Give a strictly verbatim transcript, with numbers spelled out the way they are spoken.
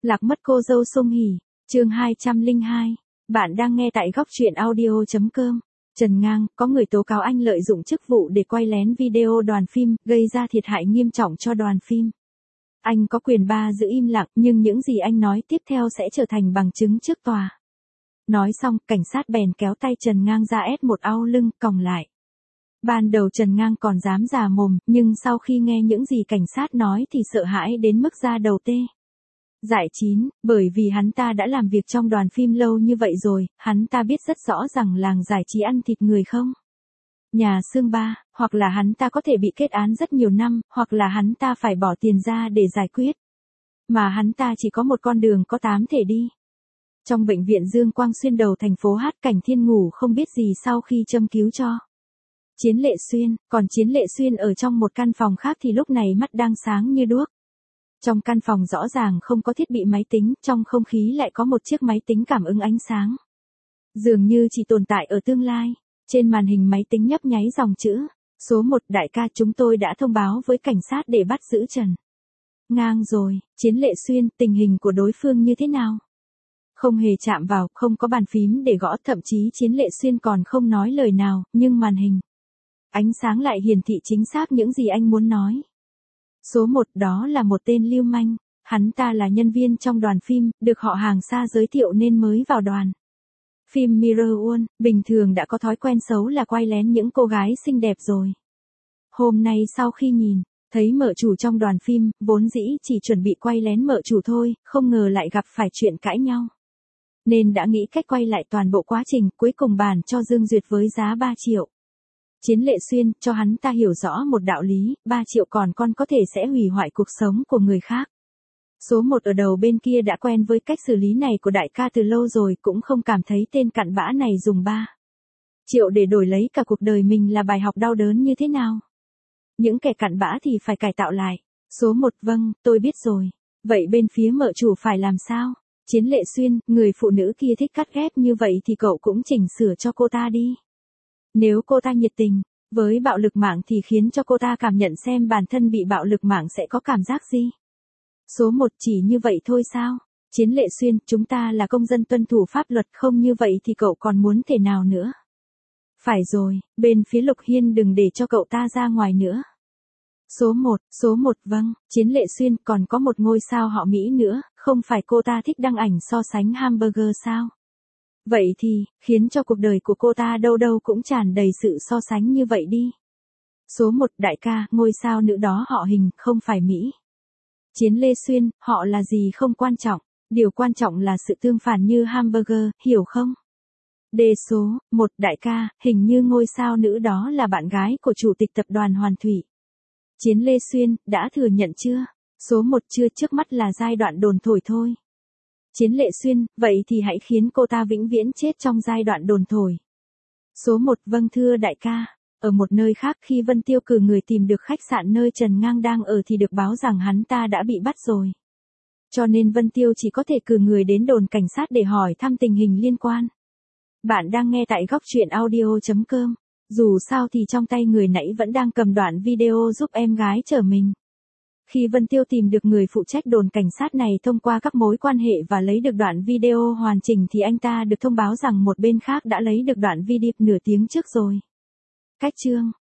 Lạc mất cô dâu Song Hỷ, chương hai trăm lẻ hai. Bạn đang nghe tại góc truyện audio.com. Trần Ngang, có người tố cáo anh lợi dụng chức vụ để quay lén video đoàn phim, gây ra thiệt hại nghiêm trọng cho đoàn phim. Anh có quyền ba giữ im lặng, nhưng những gì anh nói tiếp theo sẽ trở thành bằng chứng trước tòa. Nói xong, cảnh sát bèn kéo tay Trần Ngang ra ép một au lưng, còng lại. Ban đầu Trần Ngang còn dám già mồm, nhưng sau khi nghe những gì cảnh sát nói thì sợ hãi đến mức da đầu tê. Dại chín, bởi vì hắn ta đã làm việc trong đoàn phim lâu như vậy rồi, hắn ta biết rất rõ rằng làng giải trí ăn thịt người không. Nhà xương ba, hoặc là hắn ta có thể bị kết án rất nhiều năm, hoặc là hắn ta phải bỏ tiền ra để giải quyết. Mà hắn ta chỉ có một con đường có tám thể đi. Trong bệnh viện Dương Quang Xuyên đầu thành phố Hát, Cảnh Thiên ngủ không biết gì sau khi châm cứu cho Chiến Lệ Xuyên, còn Chiến Lệ Xuyên ở trong một căn phòng khác thì lúc này mắt đang sáng như đuốc. Trong căn phòng rõ ràng không có thiết bị máy tính, trong không khí lại có một chiếc máy tính cảm ứng ánh sáng. Dường như chỉ tồn tại ở tương lai. Trên màn hình máy tính nhấp nháy dòng chữ. Số một, đại ca, chúng tôi đã thông báo với cảnh sát để bắt giữ Trần Ngang rồi. Chiến Lệ Xuyên, tình hình của đối phương như thế nào? Không hề chạm vào, không có bàn phím để gõ, thậm chí Chiến Lệ Xuyên còn không nói lời nào, nhưng màn hình ánh sáng lại hiển thị chính xác những gì anh muốn nói. Số một, đó là một tên lưu manh. Hắn ta là nhân viên trong đoàn phim, được họ hàng xa giới thiệu nên mới vào đoàn phim Mirror One, bình thường đã có thói quen xấu là quay lén những cô gái xinh đẹp rồi. Hôm nay sau khi nhìn thấy mợ chủ trong đoàn phim, vốn dĩ chỉ chuẩn bị quay lén mợ chủ thôi, không ngờ lại gặp phải chuyện cãi nhau. Nên đã nghĩ cách quay lại toàn bộ quá trình, cuối cùng bàn cho Dương Duyệt với giá ba triệu. Chiến Lệ Xuyên, cho hắn ta hiểu rõ một đạo lý, ba triệu còn con có thể sẽ hủy hoại cuộc sống của người khác. Số một ở đầu bên kia đã quen với cách xử lý này của đại ca từ lâu rồi, cũng không cảm thấy tên cặn bã này dùng ba triệu để đổi lấy cả cuộc đời mình là bài học đau đớn như thế nào. Những kẻ cặn bã thì phải cải tạo lại. Số một, vâng, tôi biết rồi. Vậy bên phía mợ chủ phải làm sao? Chiến Lệ Xuyên, người phụ nữ kia thích cắt ghép như vậy thì cậu cũng chỉnh sửa cho cô ta đi. Nếu cô ta nhiệt tình với bạo lực mạng thì khiến cho cô ta cảm nhận xem bản thân bị bạo lực mạng sẽ có cảm giác gì. Số một, chỉ như vậy thôi sao? Chiến Lệ Xuyên, chúng ta là công dân tuân thủ pháp luật, không như vậy thì cậu còn muốn thể nào nữa? Phải rồi, bên phía Lục Hiên đừng để cho cậu ta ra ngoài nữa. Số một, số một, vâng. Chiến Lệ Xuyên, còn có một ngôi sao họ Mỹ nữa, không phải cô ta thích đăng ảnh so sánh hamburger sao? Vậy thì, khiến cho cuộc đời của cô ta đâu đâu cũng tràn đầy sự so sánh như vậy đi. Số một, đại ca, ngôi sao nữ đó họ Hình, không phải Mỹ. Chiến Lê Xuyên, họ là gì không quan trọng, điều quan trọng là sự tương phản như hamburger, hiểu không? Đề số một, đại ca, hình như ngôi sao nữ đó là bạn gái của chủ tịch tập đoàn Hoàn Thủy. Chiến Lê Xuyên, đã thừa nhận chưa? Số một, chưa, trước mắt là giai đoạn đồn thổi thôi. Chiến Lệ Xuyên, vậy thì hãy khiến cô ta vĩnh viễn chết trong giai đoạn đồn thổi. Số một, vâng thưa đại ca. Ở một nơi khác, khi Vân Tiêu cử người tìm được khách sạn nơi Trần Ngang đang ở thì được báo rằng hắn ta đã bị bắt rồi. Cho nên Vân Tiêu chỉ có thể cử người đến đồn cảnh sát để hỏi thăm tình hình liên quan. Bạn đang nghe tại góc truyện audio.com. Dù sao thì trong tay người nãy vẫn đang cầm đoạn video giúp em gái chở mình. Khi Vân Tiêu tìm được người phụ trách đồn cảnh sát này thông qua các mối quan hệ và lấy được đoạn video hoàn chỉnh thì anh ta được thông báo rằng một bên khác đã lấy được đoạn video nửa tiếng trước rồi. Cách chương